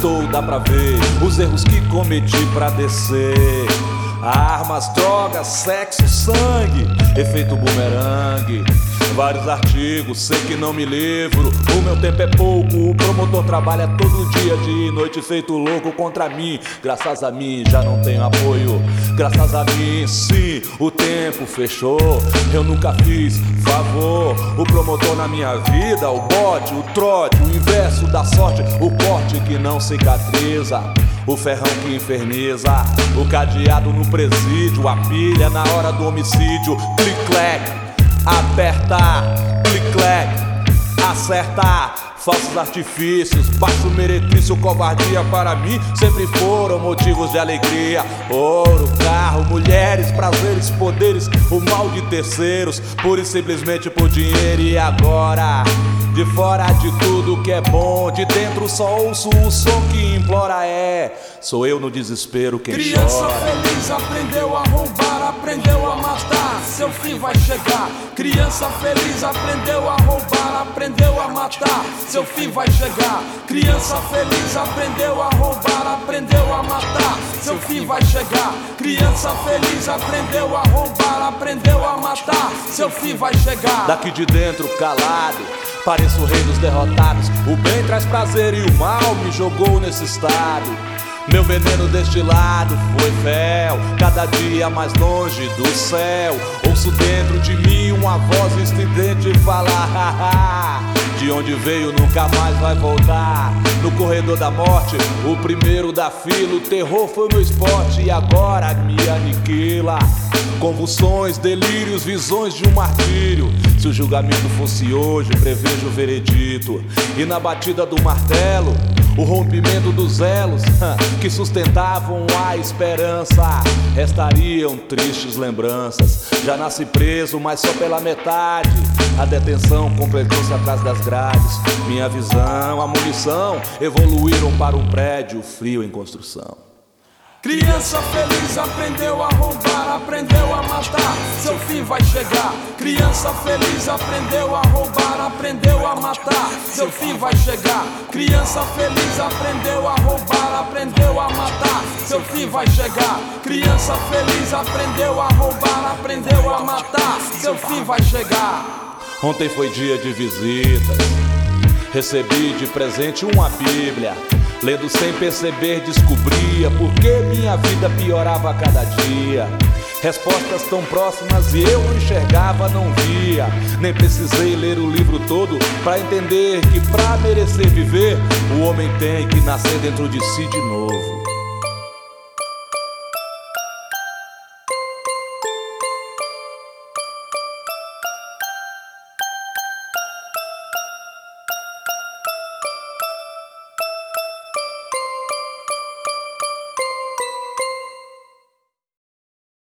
estou, dá pra ver os erros que cometi pra descer. Armas, drogas, sexo, sangue, efeito bumerangue. Vários artigos, sei que não me livro. O meu tempo é pouco, o promotor trabalha todo dia de noite feito louco contra mim. Graças a mim já não tenho apoio. Graças a mim sim, o tempo fechou. Eu nunca fiz favor. O promotor na minha vida, o bote, o trote, o inverso da sorte, o corte que não cicatriza, o ferrão que inferniza, o cadeado no presídio, a pilha na hora do homicídio. Clic-clac, apertar, clic-clac, acertar. Falsos artifícios, baixo meretrício, covardia para mim sempre foram motivos de alegria. Ouro, carro, mulheres, prazeres, poderes, o mal de terceiros, pura e simplesmente por dinheiro. E agora, de fora de tudo que é bom, de dentro só ouço o som que implora. Sou eu no desespero quem criança chora. Feliz aprendeu a roubar, aprendeu a matar, seu fim vai chegar. Criança feliz aprendeu a roubar, aprendeu a matar, seu fim vai chegar. Criança feliz aprendeu a roubar, aprendeu a matar, seu fim vai chegar. Criança feliz aprendeu a roubar, aprendeu a matar, seu fim vai chegar. Daqui de dentro calado, pareço o rei dos derrotados. O bem traz prazer e o mal me jogou nesse estado. Meu veneno destilado foi fel, cada dia mais longe do céu. Ouço dentro de mim uma voz estridente falar: de onde veio nunca mais vai voltar. No corredor da morte, o primeiro da fila, o terror foi meu esporte e agora me aniquila. Convulsões, delírios, visões de um martírio. Se o julgamento fosse hoje, prevejo o veredito. E na batida do martelo, o rompimento dos elos que sustentavam a esperança. Restariam tristes lembranças. Já nasci preso, mas só pela metade. A detenção completou-se atrás das grades. Minha visão, a munição evoluíram para um prédio frio em construção. Criança feliz aprendeu a roubar, aprendeu a matar, seu fim vai chegar. Criança feliz aprendeu a roubar, aprendeu a matar, seu fim vai chegar. Criança feliz aprendeu a roubar, aprendeu a matar, seu fim vai chegar. Criança feliz aprendeu a roubar, aprendeu a matar, seu fim vai chegar. Ontem foi dia de visitas, recebi de presente uma Bíblia. Lendo sem perceber, descobria por que minha vida piorava a cada dia. Respostas tão próximas e eu não enxergava, não via. Nem precisei ler o livro todo pra entender que pra merecer viver, o homem tem que nascer dentro de si de novo.